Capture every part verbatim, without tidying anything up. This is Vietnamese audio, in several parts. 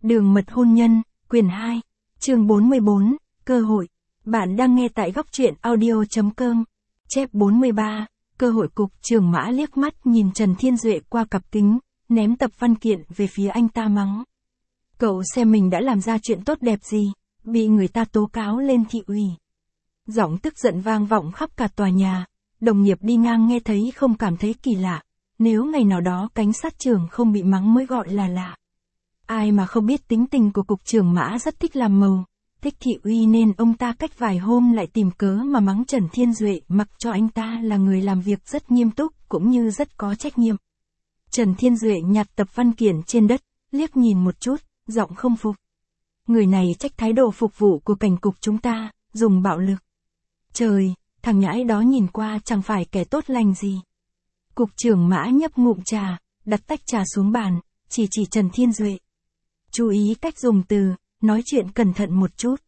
Đường mật hôn nhân, quyển hai, chương bốn mươi bốn, cơ hội. Bạn đang nghe tại góc truyện audio chấm com. Chép bốn mươi ba, cơ hội. Cục trưởng Mã liếc mắt nhìn Trần Thiên Duệ qua cặp kính, ném tập văn kiện về phía anh ta mắng. Cậu xem mình đã làm ra chuyện tốt đẹp gì, bị người ta tố cáo lên thị ủy. Giọng tức giận vang vọng khắp cả tòa nhà, đồng nghiệp đi ngang nghe thấy không cảm thấy kỳ lạ. Nếu ngày nào đó cảnh sát trưởng không bị mắng mới gọi là lạ. Ai mà không biết tính tình của cục trưởng Mã rất thích làm màu, thích thị uy nên ông ta cách vài hôm lại tìm cớ mà mắng Trần Thiên Duệ, mặc cho anh ta là người làm việc rất nghiêm túc cũng như rất có trách nhiệm. Trần Thiên Duệ nhặt tập văn kiện trên đất, liếc nhìn một chút, giọng không phục. Người này trách thái độ phục vụ của cảnh cục chúng ta, dùng bạo lực. Trời, thằng nhãi đó nhìn qua chẳng phải kẻ tốt lành gì. Cục trưởng Mã nhấp ngụm trà, đặt tách trà xuống bàn, chỉ chỉ Trần Thiên Duệ. Chú ý cách dùng từ, nói chuyện cẩn thận một chút.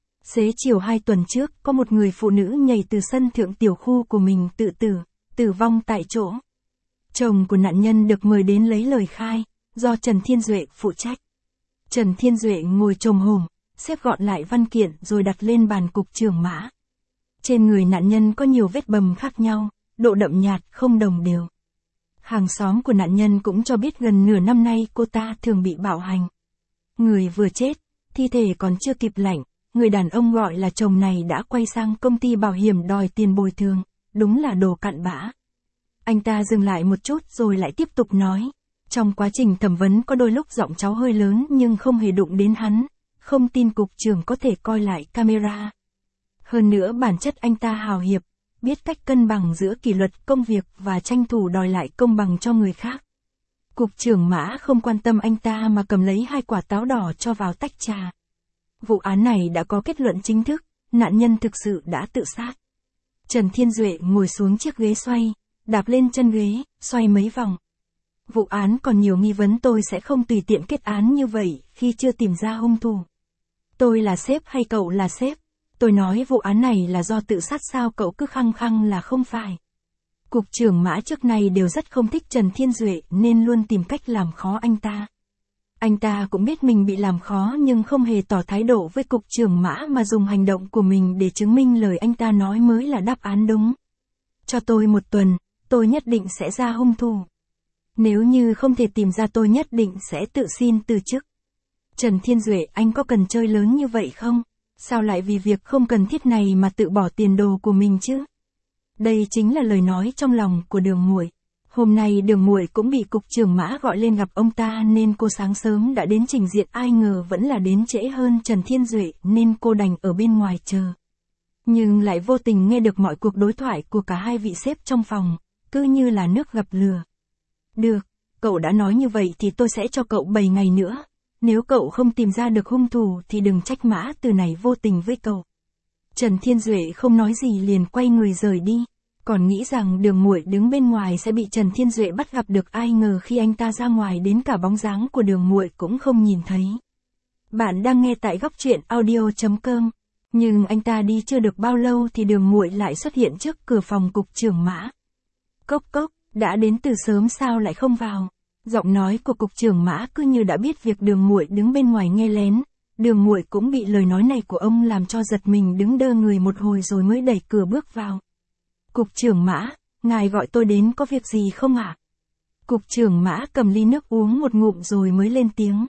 Xế chiều hai tuần trước, có một người phụ nữ nhảy từ sân thượng tiểu khu của mình tự tử, tử vong tại chỗ. Chồng của nạn nhân được mời đến lấy lời khai, do Trần Thiên Duệ phụ trách. Trần Thiên Duệ ngồi chồm hổm, xếp gọn lại văn kiện rồi đặt lên bàn cục trưởng Mã. Trên người nạn nhân có nhiều vết bầm khác nhau, độ đậm nhạt không đồng đều. Hàng xóm của nạn nhân cũng cho biết gần nửa năm nay cô ta thường bị bạo hành. Người vừa chết, thi thể còn chưa kịp lạnh, người đàn ông gọi là chồng này đã quay sang công ty bảo hiểm đòi tiền bồi thường, đúng là đồ cặn bã. Anh ta dừng lại một chút rồi lại tiếp tục nói, trong quá trình thẩm vấn có đôi lúc giọng cháu hơi lớn nhưng không hề đụng đến hắn, không tin cục trưởng có thể coi lại camera. Hơn nữa bản chất anh ta hào hiệp, biết cách cân bằng giữa kỷ luật công việc và tranh thủ đòi lại công bằng cho người khác. Cục trưởng Mã không quan tâm anh ta mà cầm lấy hai quả táo đỏ cho vào tách trà. Vụ án này đã có kết luận chính thức, nạn nhân thực sự đã tự sát. Trần Thiên Duệ ngồi xuống chiếc ghế xoay, đạp lên chân ghế, xoay mấy vòng. Vụ án còn nhiều nghi vấn, tôi sẽ không tùy tiện kết án như vậy khi chưa tìm ra hung thủ. Tôi là sếp hay cậu là sếp? Tôi nói vụ án này là do tự sát sao cậu cứ khăng khăng là không phải. Cục trưởng Mã trước này đều rất không thích Trần Thiên Duệ nên luôn tìm cách làm khó anh ta. Anh ta cũng biết mình bị làm khó nhưng không hề tỏ thái độ với cục trưởng Mã mà dùng hành động của mình để chứng minh lời anh ta nói mới là đáp án đúng. Cho tôi một tuần, tôi nhất định sẽ ra hung thủ. Nếu như không thể tìm ra tôi nhất định sẽ tự xin từ chức. Trần Thiên Duệ, anh có cần chơi lớn như vậy không? Sao lại vì việc không cần thiết này mà tự bỏ tiền đồ của mình chứ? Đây chính là lời nói trong lòng của Đường Muội. Hôm nay Đường Muội cũng bị cục trưởng Mã gọi lên gặp ông ta nên cô sáng sớm đã đến trình diện, ai ngờ vẫn là đến trễ hơn Trần Thiên Duệ nên cô đành ở bên ngoài chờ. Nhưng lại vô tình nghe được mọi cuộc đối thoại của cả hai vị sếp trong phòng, cứ như là nước gặp lửa. Được, cậu đã nói như vậy thì tôi sẽ cho cậu bảy ngày nữa. Nếu cậu không tìm ra được hung thủ thì đừng trách Mã từ này vô tình với cậu. Trần Thiên Duệ không nói gì liền quay người rời đi. Còn nghĩ rằng Đường Muội đứng bên ngoài sẽ bị Trần Thiên Duệ bắt gặp được, ai ngờ khi anh ta ra ngoài đến cả bóng dáng của Đường Muội cũng không nhìn thấy. Bạn đang nghe tại góc truyện audio chấm com. Nhưng anh ta đi chưa được bao lâu thì Đường Muội lại xuất hiện trước cửa phòng cục trưởng Mã. Cốc cốc, đã đến từ sớm sao lại không vào? Giọng nói của cục trưởng Mã cứ như đã biết việc Đường Muội đứng bên ngoài nghe lén. Đường Muội cũng bị lời nói này của ông làm cho giật mình, đứng đơ người một hồi rồi mới đẩy cửa bước vào. Cục trưởng Mã, ngài gọi tôi đến có việc gì không ạ? À? Cục trưởng Mã cầm ly nước uống một ngụm rồi mới lên tiếng.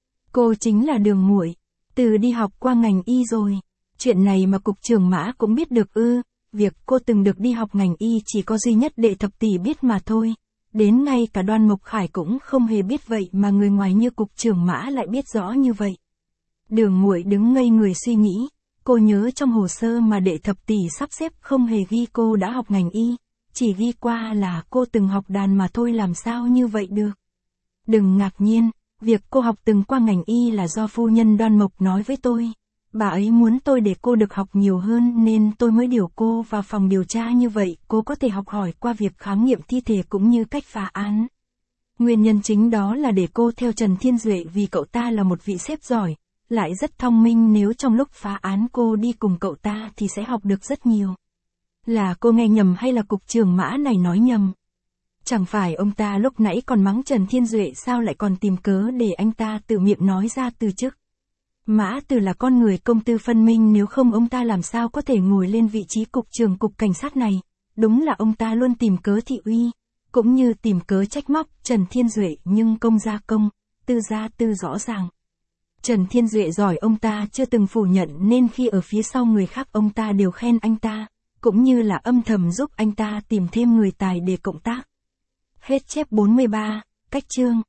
Cô chính là Đường Muội, từ đi học qua ngành y rồi. Chuyện này mà cục trưởng Mã cũng biết được ư? Việc cô từng được đi học ngành y chỉ có duy nhất Đệ Thập Tỷ biết mà thôi. Đến ngay cả Đoan Mộc Khải cũng không hề biết vậy mà người ngoài như cục trưởng Mã lại biết rõ như vậy. Đường Muội đứng ngây người suy nghĩ. Cô nhớ trong hồ sơ mà Đệ Thập Tỷ sắp xếp không hề ghi cô đã học ngành y, chỉ ghi qua là cô từng học đàn mà thôi, làm sao như vậy được. Đừng ngạc nhiên, việc cô học từng qua ngành y là do phu nhân Đoan Mộc nói với tôi. Bà ấy muốn tôi để cô được học nhiều hơn nên tôi mới điều cô vào phòng điều tra như vậy, cô có thể học hỏi qua việc khám nghiệm thi thể cũng như cách phá án. Nguyên nhân chính đó là để cô theo Trần Thiên Duệ vì cậu ta là một vị sếp giỏi, lại rất thông minh, nếu trong lúc phá án cô đi cùng cậu ta thì sẽ học được rất nhiều. Là cô nghe nhầm hay là cục trưởng Mã này nói nhầm? Chẳng phải ông ta lúc nãy còn mắng Trần Thiên Duệ sao lại còn tìm cớ để anh ta tự miệng nói ra từ chức. Mã Từ là con người công tư phân minh, nếu không ông ta làm sao có thể ngồi lên vị trí cục trưởng cục cảnh sát này. Đúng là ông ta luôn tìm cớ thị uy, cũng như tìm cớ trách móc Trần Thiên Duệ, nhưng công ra công, tư ra tư rõ ràng. Trần Thiên Duệ giỏi ông ta chưa từng phủ nhận, nên khi ở phía sau người khác ông ta đều khen anh ta, cũng như là âm thầm giúp anh ta tìm thêm người tài để cộng tác. Hết chép bốn mươi ba, cách chương.